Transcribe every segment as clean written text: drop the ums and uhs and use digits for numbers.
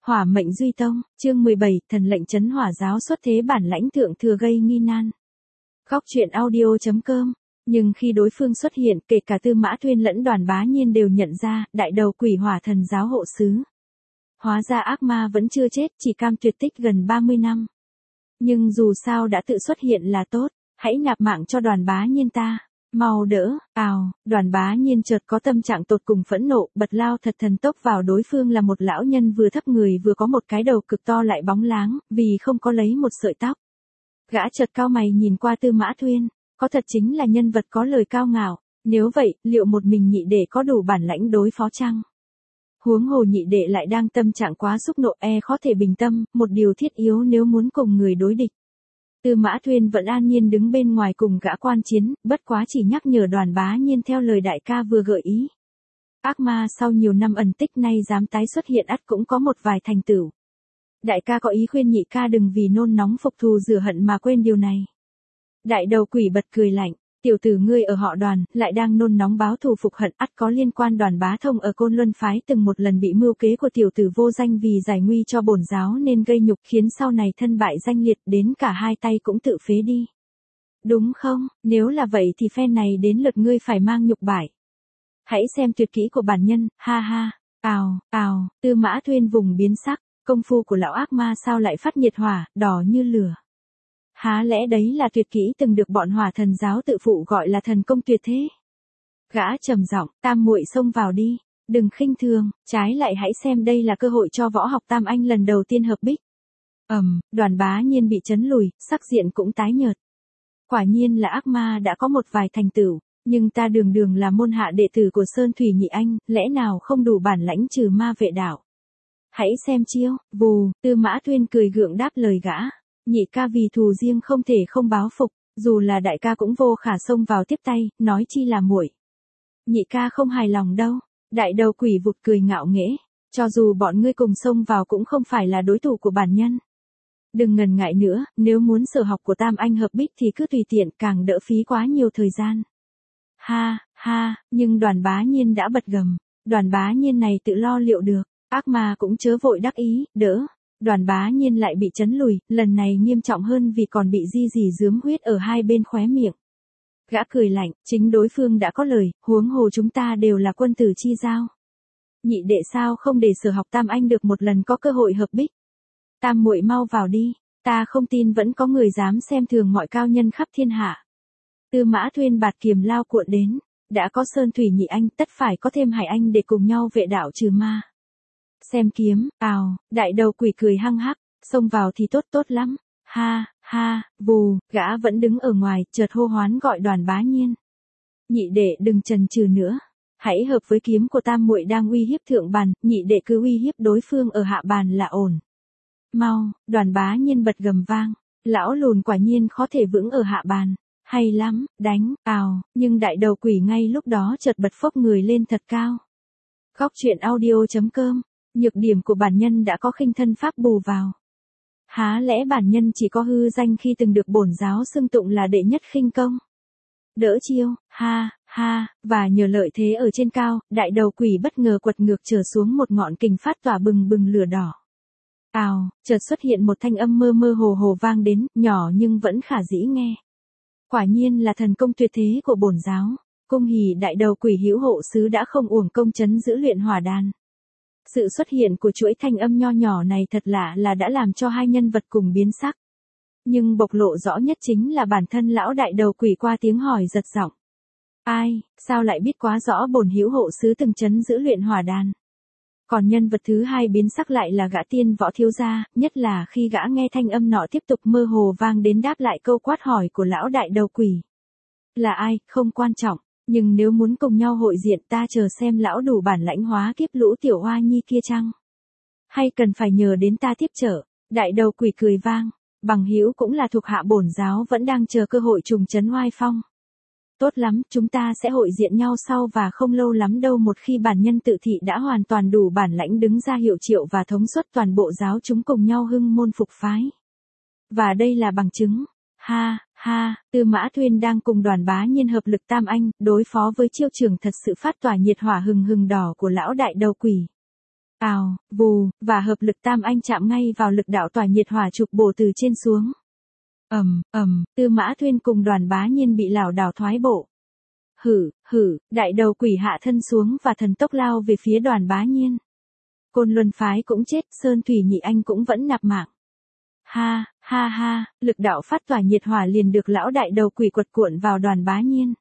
Hỏa mệnh Duy Tông, chương 17, thần lệnh trấn hỏa giáo xuất thế bản lãnh thượng thừa gây nghi nan. Góc truyện audio.com. Nhưng khi đối phương xuất hiện, kể cả Tư Mã Thuyên lẫn Đoàn Bá Nhiên đều nhận ra, đại đầu quỷ hỏa thần giáo hộ sứ. Hóa ra ác ma vẫn chưa chết, chỉ cam tuyệt tích gần 30 năm. Nhưng dù sao đã tự xuất hiện là tốt, hãy nạp mạng cho Đoàn Bá Nhiên ta. Mau đỡ, Đoàn Bá Nhiên chợt có tâm trạng tột cùng phẫn nộ, bật lao thật thần tốc vào đối phương là một lão nhân vừa thấp người vừa có một cái đầu cực to lại bóng láng, vì không có lấy một sợi tóc. Gã chợt cau mày nhìn qua Tư Mã Thuyên, có thật chính là nhân vật có lời cao ngạo, nếu vậy, liệu một mình nhị đệ có đủ bản lãnh đối phó chăng? Huống hồ nhị đệ lại đang tâm trạng quá xúc nộ khó thể bình tâm, một điều thiết yếu nếu muốn cùng người đối địch. Tư Mã Thuyên vẫn an nhiên đứng bên ngoài cùng gã quan chiến, bất quá chỉ nhắc nhở Đoàn Bá Nhiên theo lời đại ca vừa gợi ý. Ác ma sau nhiều năm ẩn tích nay dám tái xuất hiện ắt cũng có một vài thành tựu. Đại ca có ý khuyên nhị ca đừng vì nôn nóng phục thù rửa hận mà quên điều này. Đại đầu quỷ bật cười lạnh, tiểu tử ngươi ở họ Đoàn, lại đang nôn nóng báo thù phục hận ắt có liên quan. Đoàn Bá Thông ở Côn Luân phái từng một lần bị mưu kế của tiểu tử vô danh vì giải nguy cho bổn giáo nên gây nhục khiến sau này thân bại danh liệt đến cả hai tay cũng tự phế đi. Đúng không, nếu là vậy thì phen này đến lượt ngươi phải mang nhục bại. Hãy xem tuyệt kỹ của bản nhân, ha ha, Tư Mã Thuyên vùng biến sắc, công phu của lão ác ma sao lại phát nhiệt hỏa, đỏ như lửa. Há lẽ đấy là tuyệt kỹ từng được bọn hỏa thần giáo tự phụ gọi là thần công tuyệt thế. Gã trầm giọng, tam muội xông vào đi, đừng khinh thường, trái lại hãy xem đây là cơ hội cho võ học tam anh lần đầu tiên hợp bích. Đoàn Bá Nhiên bị chấn lùi, sắc diện cũng tái nhợt. Quả nhiên là ác ma đã có một vài thành tựu, nhưng ta đường đường là môn hạ đệ tử của Sơn Thủy Nhị Anh, lẽ nào không đủ bản lãnh trừ ma vệ đạo. Hãy xem chiêu, vù, Tư Mã Thuyên cười gượng đáp lời gã. Nhị ca vì thù riêng không thể không báo phục, dù là đại ca cũng vô khả xông vào tiếp tay, nói chi là muội. Nhị ca không hài lòng đâu, đại đầu quỷ vụt cười ngạo nghễ, cho dù bọn ngươi cùng xông vào cũng không phải là đối thủ của bản nhân. Đừng ngần ngại nữa, nếu muốn sở học của tam anh hợp bích thì cứ tùy tiện, càng đỡ phí quá nhiều thời gian. Ha, nhưng Đoàn Bá Nhiên đã bật gầm, Đoàn Bá Nhiên này tự lo liệu được, ác ma cũng chớ vội đắc ý, đỡ. Đoàn Bá Nhiên lại bị chấn lùi, lần này nghiêm trọng hơn vì còn bị di rướm huyết ở hai bên khóe miệng. Gã cười lạnh, chính đối phương đã có lời, huống hồ chúng ta đều là quân tử chi giao. Nhị đệ sao không để sở học tam anh được một lần có cơ hội hợp bích. Tam muội mau vào đi, ta không tin vẫn có người dám xem thường mọi cao nhân khắp thiên hạ. Tư Mã Thuyên bạt kiềm lao cuộn đến, đã có Sơn Thủy Nhị Anh tất phải có thêm Hải Anh để cùng nhau vệ đạo trừ ma. Xem kiếm, đại đầu quỷ cười hăng hắc, xông vào thì tốt lắm, ha, vù, gã vẫn đứng ở ngoài, chợt hô hoán gọi Đoàn Bá Nhiên. Nhị đệ đừng chần chừ nữa, hãy hợp với kiếm của tam muội đang uy hiếp thượng bàn, nhị đệ cứ uy hiếp đối phương ở hạ bàn là ổn. Mau, Đoàn Bá Nhiên bật gầm vang, lão lùn quả nhiên khó thể vững ở hạ bàn, hay lắm, đánh, nhưng đại đầu quỷ ngay lúc đó chợt bật phốc người lên thật cao. Góc truyện audio.com. Nhược điểm của bản nhân đã có khinh thân pháp bù vào. Há lẽ bản nhân chỉ có hư danh khi từng được bổn giáo xưng tụng là đệ nhất khinh công. Đỡ chiêu, ha, và nhờ lợi thế ở trên cao, đại đầu quỷ bất ngờ quật ngược trở xuống một ngọn kình phát tỏa bừng bừng lửa đỏ. Chợt xuất hiện một thanh âm mơ hồ vang đến, nhỏ nhưng vẫn khả dĩ nghe. Quả nhiên là thần công tuyệt thế của bổn giáo, cung hỉ đại đầu quỷ hữu hộ sứ đã không uổng công trấn giữ luyện hỏa đan. Sự xuất hiện của chuỗi thanh âm nho nhỏ này thật lạ là đã làm cho hai nhân vật cùng biến sắc. Nhưng bộc lộ rõ nhất chính là bản thân lão đại đầu quỷ qua tiếng hỏi giật giọng. Ai, sao lại biết quá rõ bổn hữu hộ sứ từng trấn giữ luyện hỏa đan. Còn nhân vật thứ hai biến sắc lại là gã tiên võ thiếu gia, nhất là khi gã nghe thanh âm nọ tiếp tục mơ hồ vang đến đáp lại câu quát hỏi của lão đại đầu quỷ. Là ai, không quan trọng. Nhưng nếu muốn cùng nhau hội diện ta chờ xem lão đủ bản lãnh hóa kiếp lũ tiểu hoa nhi kia chăng? Hay cần phải nhờ đến ta tiếp trợ? Đại đầu quỷ cười vang, bằng hữu cũng là thuộc hạ bổn giáo vẫn đang chờ cơ hội trùng trấn oai phong. Tốt lắm, chúng ta sẽ hội diện nhau sau và không lâu lắm đâu một khi bản nhân tự thị đã hoàn toàn đủ bản lãnh đứng ra hiệu triệu và thống suất toàn bộ giáo chúng cùng nhau hưng môn phục phái. Và đây là bằng chứng. Ha, Tư Mã Thuyên đang cùng Đoàn Bá Nhiên hợp lực tam anh, đối phó với chiêu trường thật sự phát tỏa nhiệt hỏa hừng hừng đỏ của lão đại đầu quỷ. ào, vù, và hợp lực tam anh chạm ngay vào lực đạo tỏa nhiệt hỏa trục bổ từ trên xuống. Tư Mã Thuyên cùng Đoàn Bá Nhiên bị lảo đảo thoái bộ. Đại đầu quỷ hạ thân xuống và thần tốc lao về phía Đoàn Bá Nhiên. Côn Luân phái cũng chết, Sơn Thủy Nhị Anh cũng vẫn nạp mạng. Ha, lực đạo phát tỏa nhiệt hỏa liền được lão đại đầu quỷ quật cuộn vào Đoàn Bá Nhiên.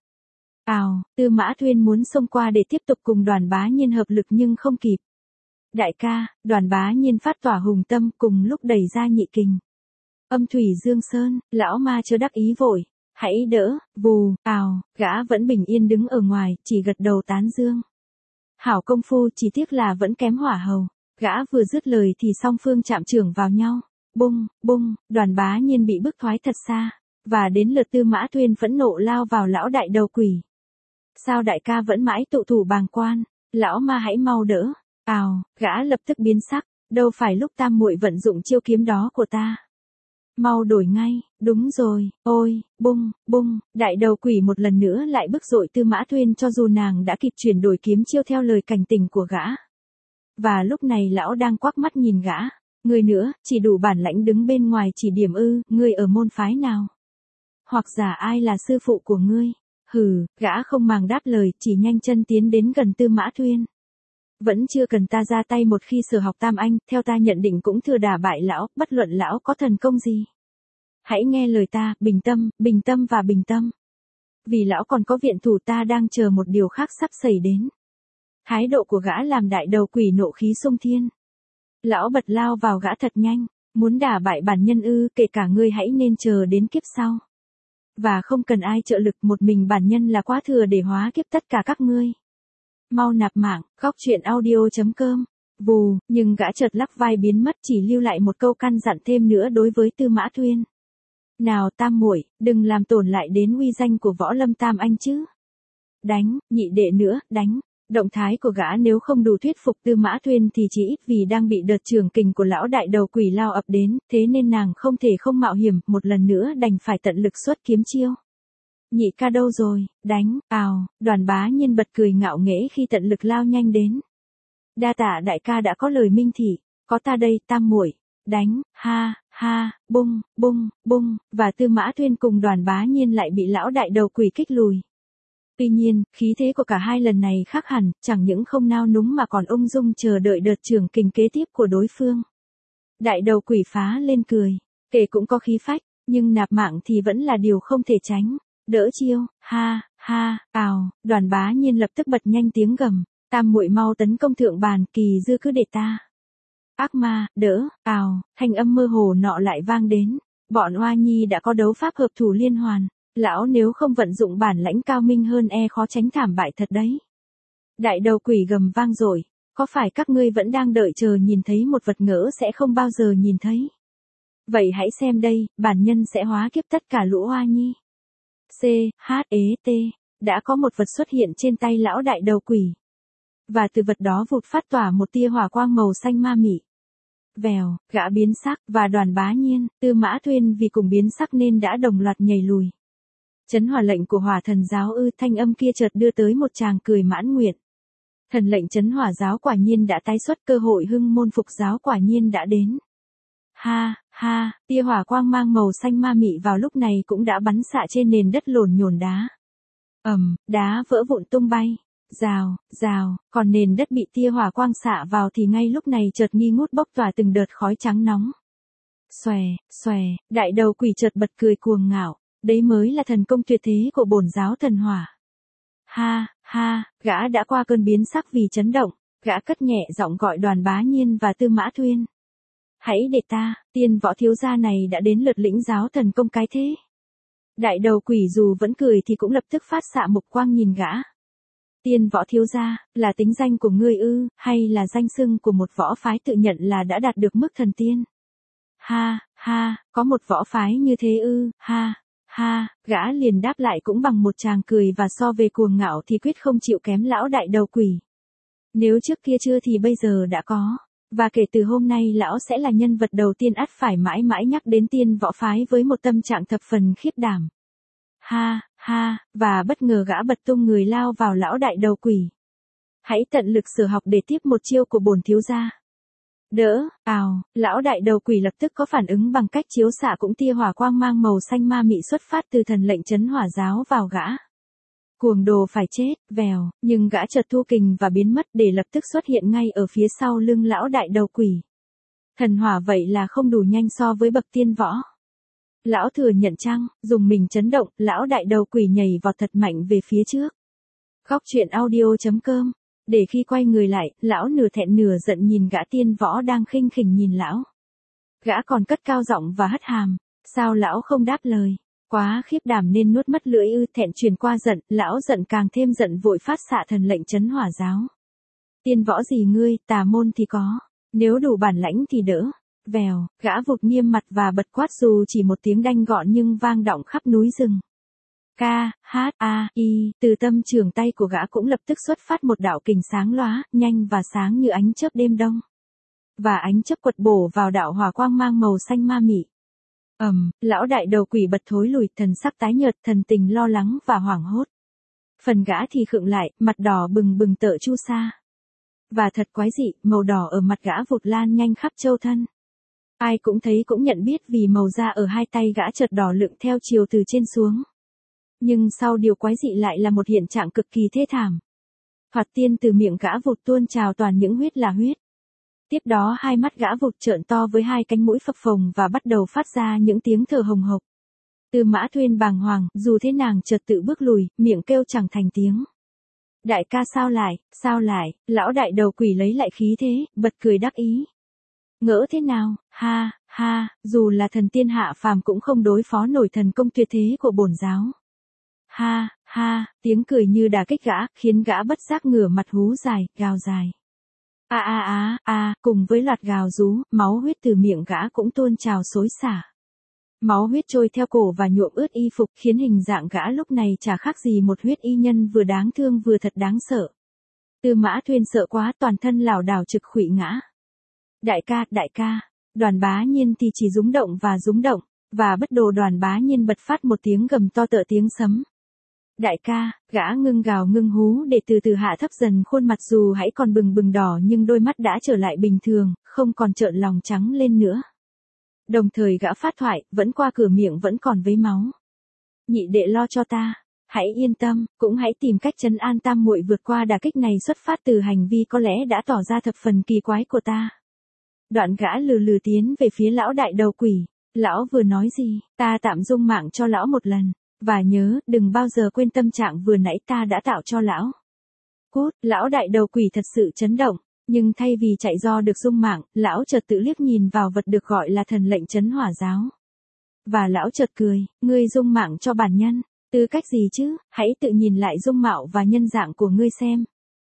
Tư Mã Thuyên muốn xông qua để tiếp tục cùng Đoàn Bá Nhiên hợp lực nhưng không kịp. Đại ca, Đoàn Bá Nhiên phát tỏa hùng tâm cùng lúc đẩy ra nhị kình. Âm thủy dương sơn, lão ma chớ đắc ý vội. Hãy đỡ, vù, gã vẫn bình yên đứng ở ngoài, chỉ gật đầu tán dương. Hảo công phu, chỉ tiếc là vẫn kém hỏa hầu. Gã vừa dứt lời thì song phương chạm chưởng vào nhau. Bung, Đoàn Bá Nhiên bị bức thoái thật xa. Và đến lượt Tư Mã Thuyên phẫn nộ lao vào lão đại đầu quỷ. Sao đại ca vẫn mãi tụ thủ bàng quan, lão ma hãy mau đỡ. Gã lập tức biến sắc, đâu phải lúc tam muội vận dụng chiêu kiếm đó của ta. Mau đổi ngay, đúng rồi, ôi, bung, đại đầu quỷ một lần nữa lại bức dội Tư Mã Thuyên cho dù nàng đã kịp chuyển đổi kiếm chiêu theo lời cảnh tình của gã. Và lúc này lão đang quắc mắt nhìn gã, người nữa, chỉ đủ bản lãnh đứng bên ngoài chỉ điểm ư, ngươi ở môn phái nào? Hoặc giả ai là sư phụ của ngươi? Gã không màng đáp lời, chỉ nhanh chân tiến đến gần Tư Mã Thuyên. Vẫn chưa cần ta ra tay, một khi sở học tam anh, theo ta nhận định cũng thừa đả bại lão, bất luận lão có thần công gì. Hãy nghe lời ta, bình tâm và bình tâm. Vì lão còn có viện thủ, ta đang chờ một điều khác sắp xảy đến. Thái độ của gã làm đại đầu quỷ nộ khí xung thiên. Lão bật lao vào gã thật nhanh, muốn đả bại bản nhân ư, kể cả ngươi hãy nên chờ đến kiếp sau. Và không cần ai trợ lực, một mình bản nhân là quá thừa để hóa kiếp tất cả các ngươi. Mau nạp mạng, góc truyện audio.com. Vù, nhưng gã chợt lắc vai biến mất, chỉ lưu lại một câu căn dặn thêm nữa đối với Tư Mã Thuyên. Nào tam muội, đừng làm tổn lại đến uy danh của võ lâm tam anh chứ. Đánh, nhị đệ nữa, đánh. Động thái của gã nếu không đủ thuyết phục Tư Mã Thuyên thì chỉ ít vì đang bị đợt trường kình của lão đại đầu quỷ lao ập đến, thế nên nàng không thể không mạo hiểm, một lần nữa đành phải tận lực xuất kiếm chiêu. Nhị ca đâu rồi, đánh, Đoàn Bá Nhiên bật cười ngạo nghễ khi tận lực lao nhanh đến. Đa tạ đại ca đã có lời minh thị, có ta đây, tam muội, đánh, ha, bung, và Tư Mã Thuyên cùng Đoàn Bá Nhiên lại bị lão đại đầu quỷ kích lùi. Tuy nhiên, khí thế của cả hai lần này khác hẳn, chẳng những không nao núng mà còn ung dung chờ đợi đợt trường kình kế tiếp của đối phương. Đại đầu quỷ phá lên cười, kể cũng có khí phách, nhưng nạp mạng thì vẫn là điều không thể tránh. Đỡ chiêu, ha, Đoàn Bá Nhiên lập tức bật nhanh tiếng gầm, tam muội mau tấn công thượng bàn, kỳ dư cứ để ta. Ác ma, đỡ, thanh âm mơ hồ nọ lại vang đến, bọn Hoa Nhi đã có đấu pháp hợp thủ liên hoàn, lão nếu không vận dụng bản lãnh cao minh hơn khó tránh thảm bại thật đấy. Đại đầu quỷ gầm vang rồi, có phải các ngươi vẫn đang đợi chờ nhìn thấy một vật ngỡ sẽ không bao giờ nhìn thấy? Vậy hãy xem đây, bản nhân sẽ hóa kiếp tất cả lũ Hoa Nhi. C-H-E-T, đã có một vật xuất hiện trên tay lão đại đầu quỷ. Và từ vật đó vụt phát tỏa một tia hỏa quang màu xanh ma mị. Vèo, gã biến sắc, và Đoàn Bá Nhiên, Tư Mã Thuyên vì cùng biến sắc nên đã đồng loạt nhảy lùi. Chấn hỏa lệnh của Hỏa Thần giáo ư, thanh âm kia chợt đưa tới một tràng cười mãn nguyện. Thần lệnh chấn hỏa giáo quả nhiên đã tái xuất, cơ hội hưng môn phục giáo quả nhiên đã đến. Ha, tia hỏa quang mang màu xanh ma mị vào lúc này cũng đã bắn xạ trên nền đất lổn nhổn đá. Đá vỡ vụn tung bay. Rào, còn nền đất bị tia hỏa quang xạ vào thì ngay lúc này chợt nghi ngút bốc tỏa từng đợt khói trắng nóng. Xòe, đại đầu quỷ chợt bật cười cuồng ngạo, đấy mới là thần công tuyệt thế của bổn giáo thần hỏa. Ha, gã đã qua cơn biến sắc vì chấn động, gã cất nhẹ giọng gọi Đoàn Bá Nhiên và Tư Mã Thuyên. Hãy để ta, Tiên Võ thiếu gia này đã đến lượt lĩnh giáo thần công cái thế. Đại đầu quỷ dù vẫn cười thì cũng lập tức phát xạ mục quang nhìn gã. Tiên Võ thiếu gia, là tính danh của ngươi ư, hay là danh xưng của một võ phái tự nhận là đã đạt được mức thần tiên? Ha, có một võ phái như thế ư, ha, gã liền đáp lại cũng bằng một tràng cười, và so về cuồng ngạo thì quyết không chịu kém lão đại đầu quỷ. Nếu trước kia chưa thì bây giờ đã có. Và kể từ hôm nay lão sẽ là nhân vật đầu tiên ắt phải mãi mãi nhắc đến Tiên Võ phái với một tâm trạng thập phần khiếp đảm. Ha, và bất ngờ gã bật tung người lao vào lão đại đầu quỷ. Hãy tận lực sử học để tiếp một chiêu của bổn thiếu gia. Đỡ, lão đại đầu quỷ lập tức có phản ứng bằng cách chiếu xạ cũng tia hỏa quang mang màu xanh ma mị xuất phát từ thần lệnh chấn hỏa giáo vào gã. Cuồng đồ phải chết, vèo, nhưng gã chợt thu kình và biến mất để lập tức xuất hiện ngay ở phía sau lưng lão đại đầu quỷ. Thần hỏa vậy là không đủ nhanh so với bậc tiên võ. Lão thừa nhận chăng, dùng mình chấn động, lão đại đầu quỷ nhảy vọt thật mạnh về phía trước. Góc truyện audio.com. Để khi quay người lại, lão nửa thẹn nửa giận nhìn gã tiên võ đang khinh khỉnh nhìn lão. Gã còn cất cao giọng và hất hàm. Sao lão không đáp lời? Quá khiếp đảm nên nuốt mất lưỡi thẹn truyền qua giận, lão giận càng thêm giận vội phát xạ thần lệnh chấn hỏa giáo. Tiên võ gì ngươi, tà môn thì có. Nếu đủ bản lãnh thì đỡ. Vèo, gã vụt nghiêm mặt và bật quát dù chỉ một tiếng đanh gọn nhưng vang động khắp núi rừng. Từ tâm trường tay của gã cũng lập tức xuất phát một đạo kình sáng lóa, nhanh và sáng như ánh chớp đêm đông. Và ánh chớp quật bổ vào đạo hỏa quang mang màu xanh ma mị. Lão đại đầu quỷ bật thối lùi, thần sắc tái nhợt, thần tình lo lắng và hoảng hốt. Phần gã thì khựng lại, mặt đỏ bừng bừng tợ chu sa. Và thật quái dị, màu đỏ ở mặt gã vụt lan nhanh khắp châu thân. Ai cũng thấy cũng nhận biết vì màu da ở hai tay gã chợt đỏ lựng theo chiều từ trên xuống. Nhưng sau điều quái dị lại là một hiện trạng cực kỳ thê thảm. Thoạt tiên từ miệng gã vụt tuôn trào toàn những huyết là huyết. Tiếp đó hai mắt gã vụt trợn to với hai cánh mũi phập phồng và bắt đầu phát ra những tiếng thở hồng hộc. Tư Mã Thuyên bàng hoàng, dù thế nàng chợt tự bước lùi, miệng kêu chẳng thành tiếng. Đại ca sao lại, lão đại đầu quỷ lấy lại khí thế, bật cười đắc ý. Ngỡ thế nào, ha, dù là thần tiên hạ phàm cũng không đối phó nổi thần công tuyệt thế của bổn giáo. Ha, tiếng cười như đả kích gã, khiến gã bất giác ngửa mặt hú dài, gào dài. Cùng với loạt gào rú, máu huyết từ miệng gã cũng tuôn trào xối xả. Máu huyết trôi theo cổ và nhuộm ướt y phục khiến hình dạng gã lúc này chả khác gì một huyết y nhân vừa đáng thương vừa thật đáng sợ. Tư Mã Thuyên sợ quá toàn thân lảo đảo trực khuỵu ngã. Đại ca, Đoàn Bá Nhiên thì chỉ rúng động, và bất đồ Đoàn Bá Nhiên bật phát một tiếng gầm to tợ tiếng sấm. Đại ca, gã ngưng gào ngưng hú để từ từ hạ thấp dần khuôn mặt dù hãy còn bừng đỏ nhưng đôi mắt đã trở lại bình thường, không còn trợn lòng trắng lên nữa. Đồng thời gã phát thoại, vẫn qua cửa miệng vẫn còn vấy máu. Nhị đệ lo cho ta, hãy yên tâm, cũng hãy tìm cách trấn an tam muội vượt qua đả kích này xuất phát từ hành vi có lẽ đã tỏ ra thập phần kỳ quái của ta. Đoạn gã lừ lừ tiến về phía lão đại đầu quỷ. Lão vừa nói gì, ta tạm dung mạng cho lão một lần. Và nhớ, đừng bao giờ quên tâm trạng vừa nãy ta đã tạo cho lão. Cút, lão đại đầu quỷ thật sự chấn động. Nhưng thay vì chạy do được dung mạng, lão chợt tự liếc nhìn vào vật được gọi là thần lệnh chấn hỏa giáo. Và lão chợt cười, ngươi dung mạng cho bản nhân. Tư cách gì chứ, hãy tự nhìn lại dung mạo và nhân dạng của ngươi xem.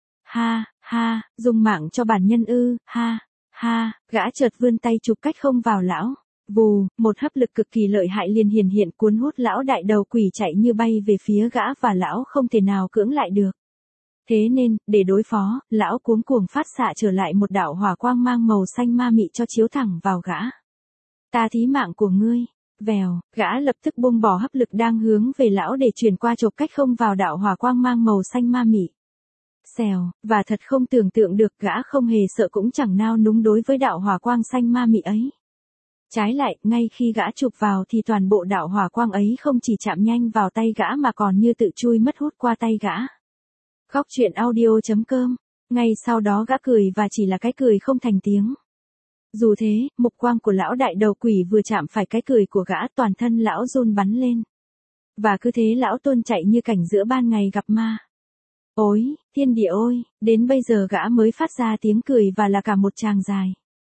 Ha, dung mạng cho bản nhân ư, ha, gã chợt vươn tay chụp cách không vào lão. Vù, một hấp lực cực kỳ lợi hại liền hiện cuốn hút lão đại đầu quỷ chạy như bay về phía gã và lão không thể nào cưỡng lại được. Thế nên, để đối phó, lão cuống cuồng phát xạ trở lại một đạo hỏa quang mang màu xanh ma mị cho chiếu thẳng vào gã. Ta thí mạng của ngươi. Vèo, gã lập tức buông bỏ hấp lực đang hướng về lão để chuyển qua chộp cách không vào đạo hỏa quang mang màu xanh ma mị. Xèo, và thật không tưởng tượng được gã không hề sợ cũng chẳng nao núng đối với đạo hỏa quang xanh ma mị ấy. Trái lại, ngay khi gã chụp vào thì toàn bộ đạo hỏa quang ấy không chỉ chạm nhanh vào tay gã mà còn như tự chui mất hút qua tay gã. Góc truyện audio.com. Ngay sau đó gã cười và chỉ là cái cười không thành tiếng. Dù thế, mục quang của lão đại đầu quỷ vừa chạm phải cái cười của gã toàn thân lão run bắn lên. Và cứ thế lão tuôn chạy như cảnh giữa ban ngày gặp ma. Ôi, thiên địa ôi, đến bây giờ gã mới phát ra tiếng cười và là cả một tràng dài.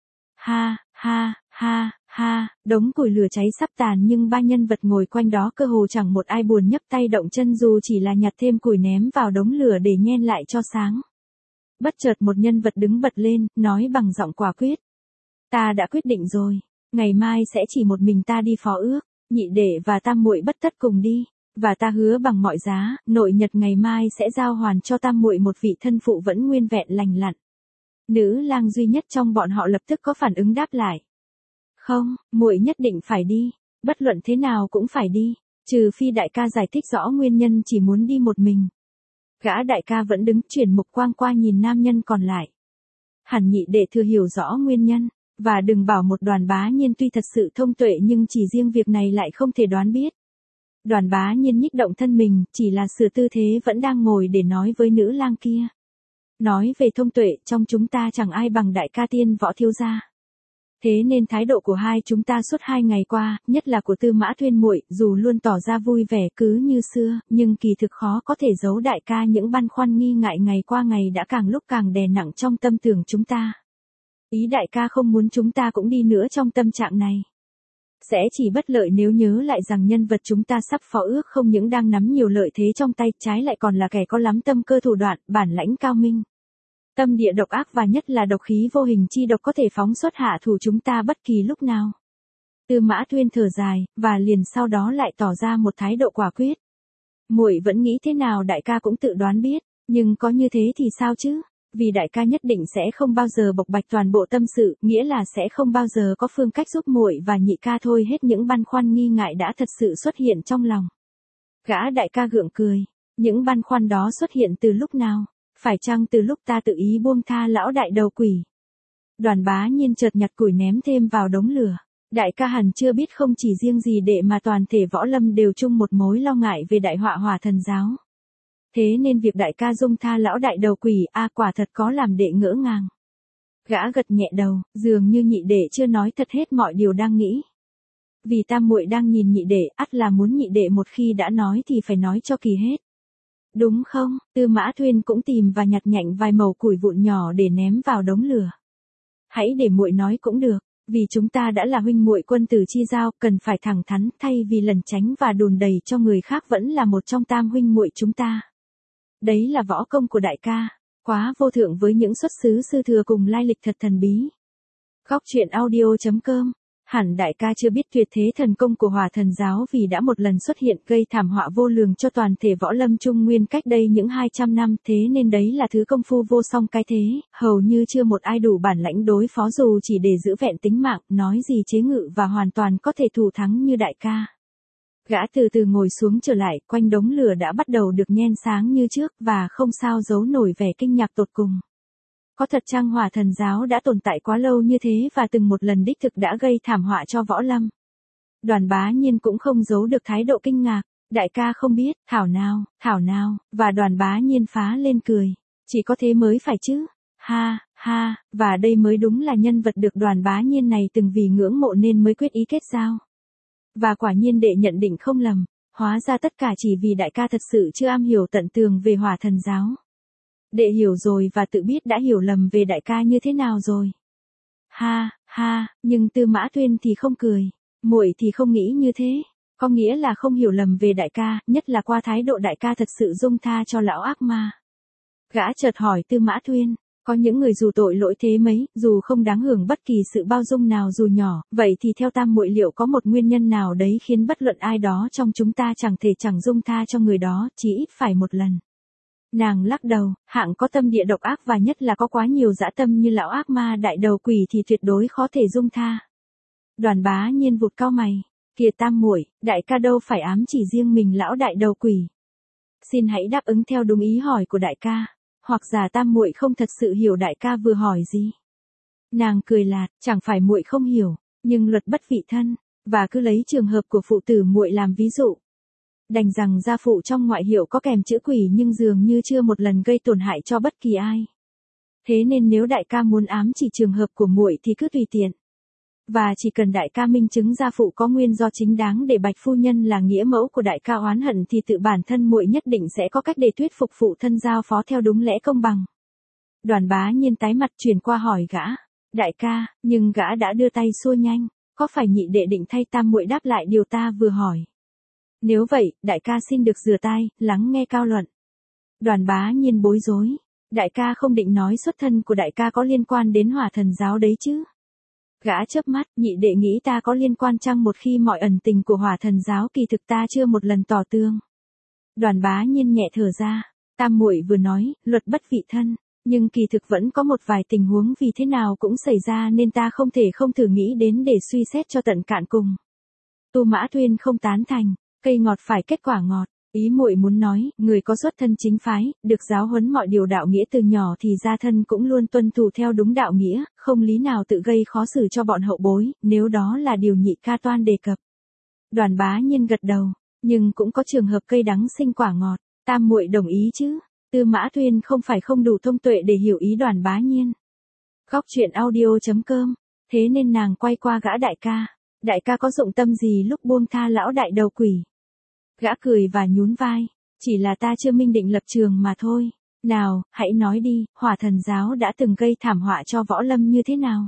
Ha, đống củi lửa cháy sắp tàn nhưng ba nhân vật ngồi quanh đó cơ hồ chẳng một ai buồn nhấc tay động chân dù chỉ là nhặt thêm củi ném vào đống lửa để nhen lại cho sáng. Bất chợt một nhân vật đứng bật lên, nói bằng giọng quả quyết. Ta đã quyết định rồi, ngày mai sẽ chỉ một mình ta đi phó ước, nhị đệ và tam muội bất tất cùng đi, và ta hứa bằng mọi giá, nội nhật ngày mai sẽ giao hoàn cho tam muội một vị thân phụ vẫn nguyên vẹn lành lặn. Nữ lang duy nhất trong bọn họ lập tức có phản ứng đáp lại. Không, muội nhất định phải đi, bất luận thế nào cũng phải đi, trừ phi đại ca giải thích rõ nguyên nhân chỉ muốn đi một mình. Gã đại ca vẫn đứng chuyển mục quang qua nhìn nam nhân còn lại. Hẳn nhị đệ thừa hiểu rõ nguyên nhân, và đừng bảo một Đoàn Bá Nhiên tuy thật sự thông tuệ nhưng chỉ riêng việc này lại không thể đoán biết. Đoàn Bá Nhiên nhích động thân mình, chỉ là sửa tư thế vẫn đang ngồi để nói với nữ lang kia. Nói về thông tuệ, trong chúng ta chẳng ai bằng đại ca Tiên Võ thiếu gia. Thế nên thái độ của hai chúng ta suốt 2 ngày qua, nhất là của Tư Mã Thuyên muội, dù luôn tỏ ra vui vẻ cứ như xưa, nhưng kỳ thực khó có thể giấu đại ca những băn khoăn nghi ngại ngày qua ngày đã càng lúc càng đè nặng trong tâm tưởng chúng ta. Ý đại ca không muốn chúng ta cũng đi nữa trong tâm trạng này. Sẽ chỉ bất lợi nếu nhớ lại rằng nhân vật chúng ta sắp phó ước không những đang nắm nhiều lợi thế trong tay, trái lại còn là kẻ có lắm tâm cơ thủ đoạn, bản lãnh cao minh. Tâm địa độc ác và nhất là độc khí vô hình chi độc có thể phóng xuất hạ thủ chúng ta bất kỳ lúc nào. Tư Mã Thuyên thở dài, và liền sau đó lại tỏ ra một thái độ quả quyết. Muội vẫn nghĩ thế nào đại ca cũng tự đoán biết, nhưng có như thế thì sao chứ? Vì đại ca nhất định sẽ không bao giờ bộc bạch toàn bộ tâm sự, nghĩa là sẽ không bao giờ có phương cách giúp muội và nhị ca thôi hết những băn khoăn nghi ngại đã thật sự xuất hiện trong lòng. Gã đại ca gượng cười, những băn khoăn đó xuất hiện từ lúc nào? Phải chăng từ lúc ta tự ý buông tha lão đại đầu quỷ? Đoàn Bá Nhiên chợt nhặt củi ném thêm vào đống lửa. Đại ca hẳn chưa biết không chỉ riêng gì đệ mà toàn thể võ lâm đều chung một mối lo ngại về đại họa Hỏa Thần giáo. Thế nên việc đại ca dung tha lão đại đầu quỷ quả thật có làm đệ ngỡ ngàng. Gã gật nhẹ đầu, dường như nhị đệ chưa nói thật hết mọi điều đang nghĩ. Vì tam muội đang nhìn nhị đệ, ắt là muốn nhị đệ một khi đã nói thì phải nói cho kỳ hết. Đúng không? Tư Mã Thuyên cũng tìm và nhặt nhạnh vài mẩu củi vụn nhỏ để ném vào đống lửa. Hãy để muội nói cũng được, vì chúng ta đã là huynh muội quân tử chi giao, cần phải thẳng thắn thay vì lẩn tránh và đùn đẩy cho người khác vẫn là một trong tam huynh muội chúng ta. Đấy là võ công của đại ca, quá vô thượng với những xuất xứ sư thừa cùng lai lịch thật thần bí. Góc truyện audio.com. Hẳn đại ca chưa biết tuyệt thế thần công của Hỏa Thần giáo vì đã một lần xuất hiện gây thảm họa vô lường cho toàn thể võ lâm Trung Nguyên cách đây những 200 năm, thế nên đấy là thứ công phu vô song cái thế, hầu như chưa một ai đủ bản lãnh đối phó dù chỉ để giữ vẹn tính mạng, nói gì chế ngự và hoàn toàn có thể thủ thắng như đại ca. Gã từ từ ngồi xuống trở lại, quanh đống lửa đã bắt đầu được nhen sáng như trước và không sao giấu nổi vẻ kinh ngạc tột cùng. Có thật chăng Hỏa Thần giáo đã tồn tại quá lâu như thế và từng một lần đích thực đã gây thảm họa cho võ lâm? Đoàn Bá Nhiên cũng không giấu được thái độ kinh ngạc, đại ca không biết, thảo nào, và Đoàn Bá Nhiên phá lên cười. Chỉ có thế mới phải chứ, ha, và đây mới đúng là nhân vật được Đoàn Bá Nhiên này từng vì ngưỡng mộ nên mới quyết ý kết giao. Và quả nhiên đệ nhận định không lầm, hóa ra tất cả chỉ vì đại ca thật sự chưa am hiểu tận tường về Hỏa Thần giáo. Đệ hiểu rồi và tự biết đã hiểu lầm về đại ca như thế nào rồi. Ha, nhưng Tư Mã Thuyên thì không cười, muội thì không nghĩ như thế, có nghĩa là không hiểu lầm về đại ca, nhất là qua thái độ đại ca thật sự dung tha cho lão ác ma. Gã chợt hỏi Tư Mã Thuyên, có những người dù tội lỗi thế mấy, dù không đáng hưởng bất kỳ sự bao dung nào dù nhỏ, vậy thì theo tam muội liệu có một nguyên nhân nào đấy khiến bất luận ai đó trong chúng ta chẳng thể chẳng dung tha cho người đó, chỉ ít phải một lần. Nàng lắc đầu, hạng có tâm địa độc ác và nhất là có quá nhiều dã tâm như lão ác ma đại đầu quỷ thì tuyệt đối khó thể dung tha. Đoàn Bá Nhiên vụt cau mày, kìa tam muội, đại ca đâu phải ám chỉ riêng mình lão đại đầu quỷ. Xin hãy đáp ứng theo đúng ý hỏi của đại ca, hoặc giả tam muội không thật sự hiểu đại ca vừa hỏi gì. Nàng cười lạt, chẳng phải muội không hiểu, nhưng luật bất vị thân, và cứ lấy trường hợp của phụ tử muội làm ví dụ. Đành rằng gia phụ trong ngoại hiệu có kèm chữ quỷ nhưng dường như chưa một lần gây tổn hại cho bất kỳ ai. Thế nên nếu đại ca muốn ám chỉ trường hợp của muội thì cứ tùy tiện. Và chỉ cần đại ca minh chứng gia phụ có nguyên do chính đáng để Bạch phu nhân là nghĩa mẫu của đại ca oán hận thì tự bản thân muội nhất định sẽ có cách để thuyết phục phụ thân giao phó theo đúng lẽ công bằng. Đoàn Bá Nhiên tái mặt chuyển qua hỏi gã, đại ca, nhưng gã đã đưa tay xua nhanh, có phải nhị đệ định thay tam muội đáp lại điều ta vừa hỏi? Nếu vậy, đại ca xin được rửa tay, lắng nghe cao luận. Đoàn Bá Nhiên bối rối, đại ca không định nói xuất thân của đại ca có liên quan đến Hỏa Thần giáo đấy chứ? Gã chớp mắt, nhị đệ nghĩ ta có liên quan chăng một khi mọi ẩn tình của Hỏa Thần giáo kỳ thực ta chưa một lần tỏ tương. Đoàn Bá Nhiên nhẹ thở ra, tam muội vừa nói, luật bất vị thân, nhưng kỳ thực vẫn có một vài tình huống vì thế nào cũng xảy ra nên ta không thể không thử nghĩ đến để suy xét cho tận cạn cùng. Tư Mã Thuyên không tán thành, cây ngọt phải kết quả ngọt, Ý muội muốn nói, người có xuất thân chính phái, được giáo huấn mọi điều đạo nghĩa từ nhỏ thì gia thân cũng luôn tuân thủ theo đúng đạo nghĩa, không lý nào tự gây khó xử cho bọn hậu bối, nếu đó là điều nhị ca toan đề cập. Đoàn Bá Nhiên gật đầu, nhưng cũng có trường hợp cây đắng sinh quả ngọt, tam muội đồng ý chứ? Tư Mã Tuyên không phải không đủ thông tuệ để hiểu ý Đoàn Bá Nhiên. Góc truyện audio.com, thế nên nàng quay qua gã đại ca có dụng tâm gì lúc buông tha lão đại đầu quỷ? Gã cười và nhún vai, chỉ là ta chưa minh định lập trường mà thôi. Nào, hãy nói đi, Hỏa Thần giáo đã từng gây thảm họa cho võ lâm như thế nào?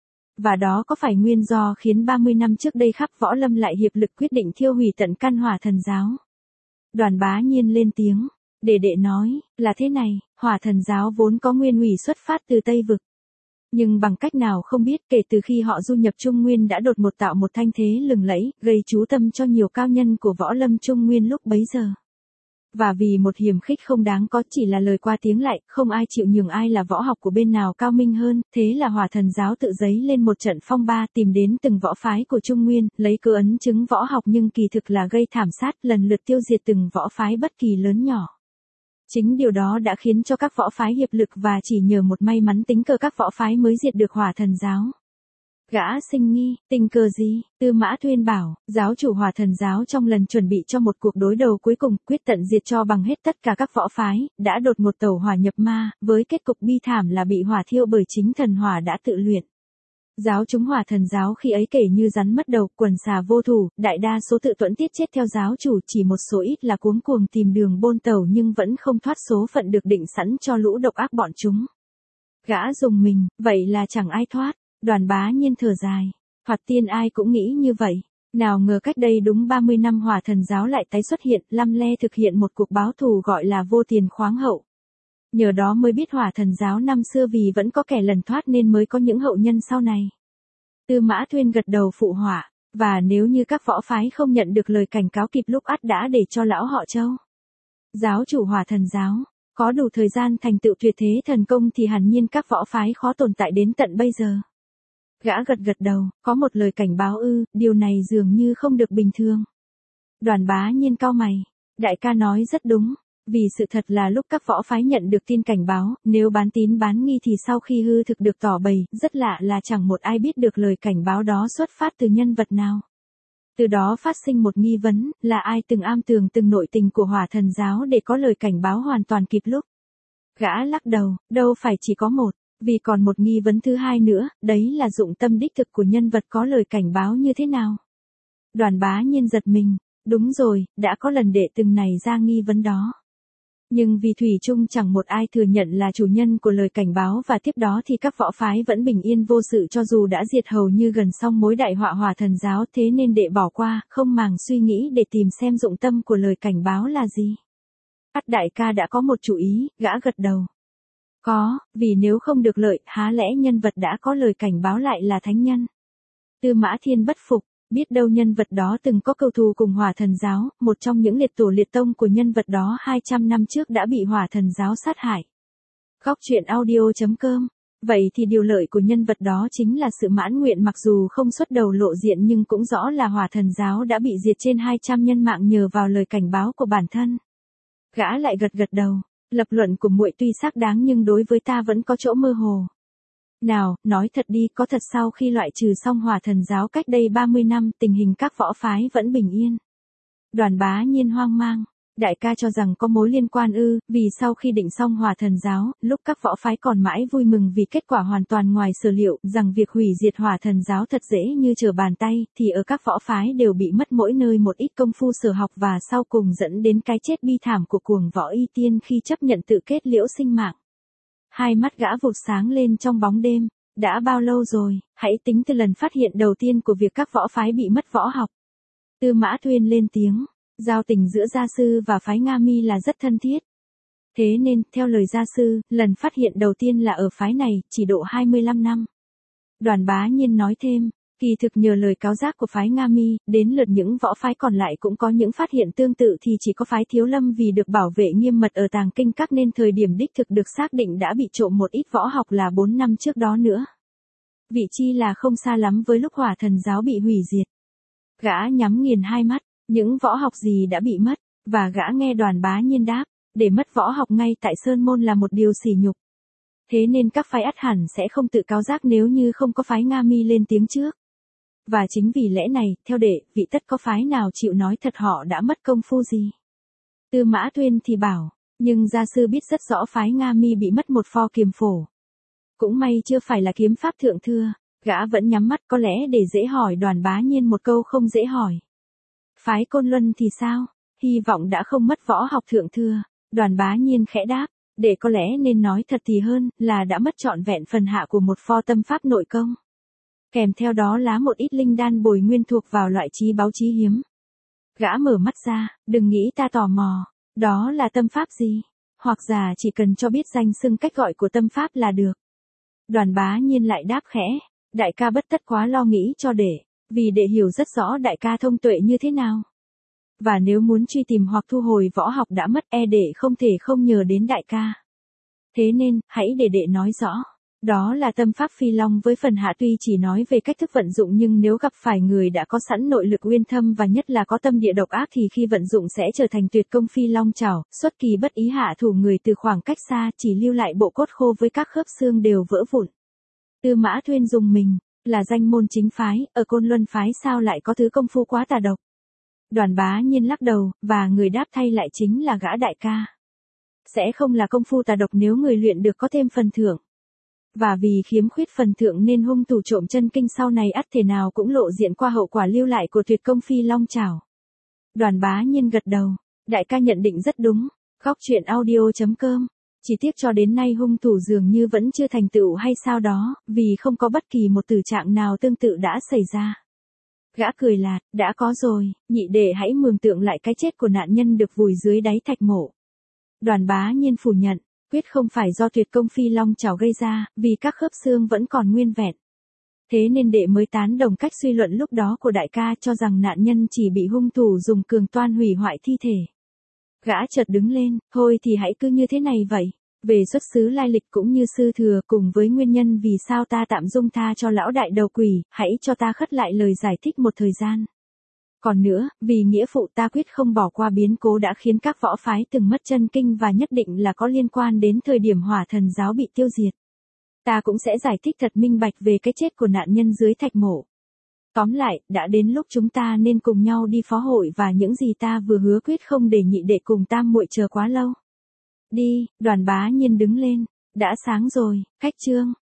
Và đó có phải nguyên do khiến 30 năm trước đây khắp võ lâm lại hiệp lực quyết định thiêu hủy tận căn Hỏa Thần giáo? Đoàn Bá Nhiên lên tiếng, đệ nói, là thế này, Hỏa Thần giáo vốn có nguyên ủy xuất phát từ Tây Vực. Nhưng bằng cách nào không biết, kể từ khi họ du nhập Trung Nguyên đã đột ngột tạo một thanh thế lừng lẫy, gây chú tâm cho nhiều cao nhân của võ lâm Trung Nguyên lúc bấy giờ. Và vì một hiềm khích không đáng có, chỉ là lời qua tiếng lại, không ai chịu nhường ai là võ học của bên nào cao minh hơn, thế là Hỏa Thần giáo tự dấy lên một trận phong ba, tìm đến từng võ phái của Trung Nguyên, lấy cớ ấn chứng võ học nhưng kỳ thực là gây thảm sát, lần lượt tiêu diệt từng võ phái bất kỳ lớn nhỏ. Chính điều đó đã khiến cho các võ phái hiệp lực và chỉ nhờ một may mắn tính cơ các võ phái mới diệt được Hỏa Thần giáo. Gã sinh nghi, tình cờ gì? Tư Mã Tuyên bảo, giáo chủ Hỏa Thần giáo trong lần chuẩn bị cho một cuộc đối đầu cuối cùng, quyết tận diệt cho bằng hết tất cả các võ phái, đã đột ngột tẩu hỏa nhập ma, với kết cục bi thảm là bị hỏa thiêu bởi chính thần hỏa đã tự luyện. Giáo chúng Hỏa Thần giáo khi ấy kể như rắn mất đầu, quần xà vô thủ, đại đa số tự tuẫn tiết chết theo giáo chủ, chỉ một số ít là cuống cuồng tìm đường bôn tẩu nhưng vẫn không thoát số phận được định sẵn cho lũ độc ác bọn chúng. Gã dùng mình, vậy là chẳng ai thoát. Đoàn Bá Nhiên thở dài, Thoạt tiên ai cũng nghĩ như vậy. Nào ngờ cách đây đúng 30 năm Hỏa Thần giáo lại tái xuất hiện, lăm le thực hiện một cuộc báo thù gọi là vô tiền khoáng hậu. Nhờ đó mới biết Hỏa Thần giáo năm xưa vì vẫn có kẻ lần thoát nên mới có những hậu nhân sau này. Tư Mã Tuyên gật đầu phụ họa, và nếu như các võ phái không nhận được lời cảnh cáo kịp lúc ắt đã để cho lão họ Châu, giáo chủ Hỏa Thần giáo, có đủ thời gian thành tựu tuyệt thế thần công thì hẳn nhiên các võ phái khó tồn tại đến tận bây giờ. Gã gật đầu, có một lời cảnh báo ư, điều này dường như không được bình thường. Đoàn Bá Nhiên cau mày, đại ca nói rất đúng, vì sự thật là lúc các võ phái nhận được tin cảnh báo, nếu bán tín bán nghi thì sau khi hư thực được tỏ bày, rất lạ là chẳng một ai biết được lời cảnh báo đó xuất phát từ nhân vật nào. Từ đó phát sinh một nghi vấn, là ai từng am tường từng nội tình của Hỏa Thần giáo để có lời cảnh báo hoàn toàn kịp lúc. Gã lắc đầu, đâu phải chỉ có một. Vì còn một nghi vấn thứ hai nữa, đấy là dụng tâm đích thực của nhân vật có lời cảnh báo như thế nào. Đoàn Bá Nhiên giật mình, đúng rồi, đã có lần đệ từng này ra nghi vấn đó. Nhưng vì thủy chung chẳng một ai thừa nhận là chủ nhân của lời cảnh báo và tiếp đó thì các võ phái vẫn bình yên vô sự cho dù đã diệt hầu như gần xong mối đại họa Hỏa Thần giáo, thế nên đệ bỏ qua, không màng suy nghĩ để tìm xem dụng tâm của lời cảnh báo là gì. Ắt đại ca đã có một chủ ý, gã gật đầu. Có, vì nếu không được lợi, há lẽ nhân vật đã có lời cảnh báo lại là thánh nhân. Tư Mã Thiên bất phục, biết đâu nhân vật đó từng có cừu thù cùng Hỏa Thần giáo, một trong những liệt tổ liệt tông của nhân vật đó 200 năm trước đã bị Hỏa Thần giáo sát hại. Góc truyện audio.com, vậy thì điều lợi của nhân vật đó chính là sự mãn nguyện, mặc dù không xuất đầu lộ diện nhưng cũng rõ là Hỏa Thần giáo đã bị diệt trên 200 nhân mạng nhờ vào lời cảnh báo của bản thân. Gã lại gật đầu. Lập luận của muội tuy xác đáng nhưng đối với ta vẫn có chỗ mơ hồ. Nào, nói thật đi, có thật sau khi loại trừ xong Hỏa Thần giáo cách đây 30 năm, tình hình các võ phái vẫn bình yên? Đoàn Bá Nhiên hoang mang, đại ca cho rằng có mối liên quan ư, vì sau khi định xong Hỏa Thần giáo, lúc các võ phái còn mãi vui mừng vì kết quả hoàn toàn ngoài sở liệu, rằng việc hủy diệt Hỏa Thần giáo thật dễ như trở bàn tay, thì ở các võ phái đều bị mất mỗi nơi một ít công phu sở học và sau cùng dẫn đến cái chết bi thảm của cuồng võ Y Tiên khi chấp nhận tự kết liễu sinh mạng. Hai mắt gã vụt sáng lên trong bóng đêm, đã bao lâu rồi, hãy tính từ lần phát hiện đầu tiên của việc các võ phái bị mất võ học. Tư Mã Tuyên lên tiếng. Giao tình giữa gia sư và phái Nga Mi là rất thân thiết. Thế nên, theo lời gia sư, lần phát hiện đầu tiên là ở phái này, chỉ độ 25 năm. Đoàn Bá Nhiên nói thêm, kỳ thực nhờ lời cáo giác của phái Nga Mi, đến lượt những võ phái còn lại cũng có những phát hiện tương tự thì chỉ có phái Thiếu Lâm vì được bảo vệ nghiêm mật ở tàng kinh các nên thời điểm đích thực được xác định đã bị trộm một ít võ học là 4 năm trước đó nữa. Vị chi là không xa lắm với lúc Hỏa Thần giáo bị hủy diệt. Gã nhắm nghiền hai mắt. Những võ học gì đã bị mất? Và gã nghe Đoàn Bá Nhiên đáp, để mất võ học ngay tại Sơn Môn là một điều sỉ nhục. Thế nên các phái ắt hẳn sẽ không tự cáo giác nếu như không có phái Nga Mi lên tiếng trước. Và chính vì lẽ này, theo đệ, vị tất có phái nào chịu nói thật họ đã mất công phu gì. Tư Mã Tuyên thì bảo, nhưng gia sư biết rất rõ phái Nga Mi bị mất một pho kiềm phổ. Cũng may chưa phải là kiếm pháp thượng thừa, gã vẫn nhắm mắt có lẽ để dễ hỏi Đoàn Bá Nhiên một câu không dễ hỏi. Phái Côn Luân thì sao? Hy vọng đã không mất võ học thượng thừa. Đoàn Bá Nhiên khẽ đáp, để có lẽ nên nói thật thì hơn, là đã mất trọn vẹn phần hạ của một pho tâm pháp nội công. Kèm theo đó là một ít linh đan bồi nguyên thuộc vào loại trí báu chí hiếm. Gã mở mắt ra, đừng nghĩ ta tò mò, đó là tâm pháp gì? Hoặc giả chỉ cần cho biết danh xưng cách gọi của tâm pháp là được. Đoàn Bá Nhiên lại đáp khẽ, đại ca bất tất quá lo nghĩ cho đệ, vì đệ hiểu rất rõ đại ca thông tuệ như thế nào. Và nếu muốn truy tìm hoặc thu hồi võ học đã mất đệ không thể không nhờ đến đại ca. Thế nên, hãy để đệ nói rõ. Đó là tâm pháp Phi Long với phần hạ tuy chỉ nói về cách thức vận dụng nhưng nếu gặp phải người đã có sẵn nội lực uyên thâm và nhất là có tâm địa độc ác thì khi vận dụng sẽ trở thành tuyệt công Phi Long chảo, xuất kỳ bất ý hạ thủ người từ khoảng cách xa chỉ lưu lại bộ cốt khô với các khớp xương đều vỡ vụn. Tư Mã Thuyên dùng mình, là danh môn chính phái, ở Côn Luân phái sao lại có thứ công phu quá tà độc. Đoàn Bá Nhiên lắc đầu, và người đáp thay lại chính là gã đại ca. Sẽ không là công phu tà độc nếu người luyện được có thêm phần thưởng. Và vì khiếm khuyết phần thưởng nên hung thủ trộm chân kinh sau này ắt thể nào cũng lộ diện qua hậu quả lưu lại của tuyệt công Phi Long chảo. Đoàn Bá Nhiên gật đầu, đại ca nhận định rất đúng. Góc truyện audio.com. Chỉ tiếc cho đến nay hung thủ dường như vẫn chưa thành tựu hay sao đó, vì không có bất kỳ một tử trạng nào tương tự đã xảy ra. Gã cười lạt, đã có rồi, nhị đệ hãy mường tượng lại cái chết của nạn nhân được vùi dưới đáy thạch mộ. Đoàn Bá Nhiên phủ nhận, quyết không phải do tuyệt công Phi Long chảo gây ra, vì các khớp xương vẫn còn nguyên vẹn. Thế nên đệ mới tán đồng cách suy luận lúc đó của đại ca cho rằng nạn nhân chỉ bị hung thủ dùng cường toan hủy hoại thi thể. Gã chợt đứng lên, thôi thì hãy cứ như thế này vậy. Về xuất xứ lai lịch cũng như sư thừa cùng với nguyên nhân vì sao ta tạm dung tha cho lão đại đầu quỷ, hãy cho ta khất lại lời giải thích một thời gian. Còn nữa, vì nghĩa phụ ta quyết không bỏ qua biến cố đã khiến các võ phái từng mất chân kinh và nhất định là có liên quan đến thời điểm Hỏa Thần giáo bị tiêu diệt. Ta cũng sẽ giải thích thật minh bạch về cái chết của nạn nhân dưới thạch mộ. Tóm lại, đã đến lúc chúng ta nên cùng nhau đi phó hội và những gì ta vừa hứa quyết không để nhị đệ cùng tam muội chờ quá lâu. Đi, Đoàn Bá Nhiên đứng lên, đã sáng rồi, khách trương.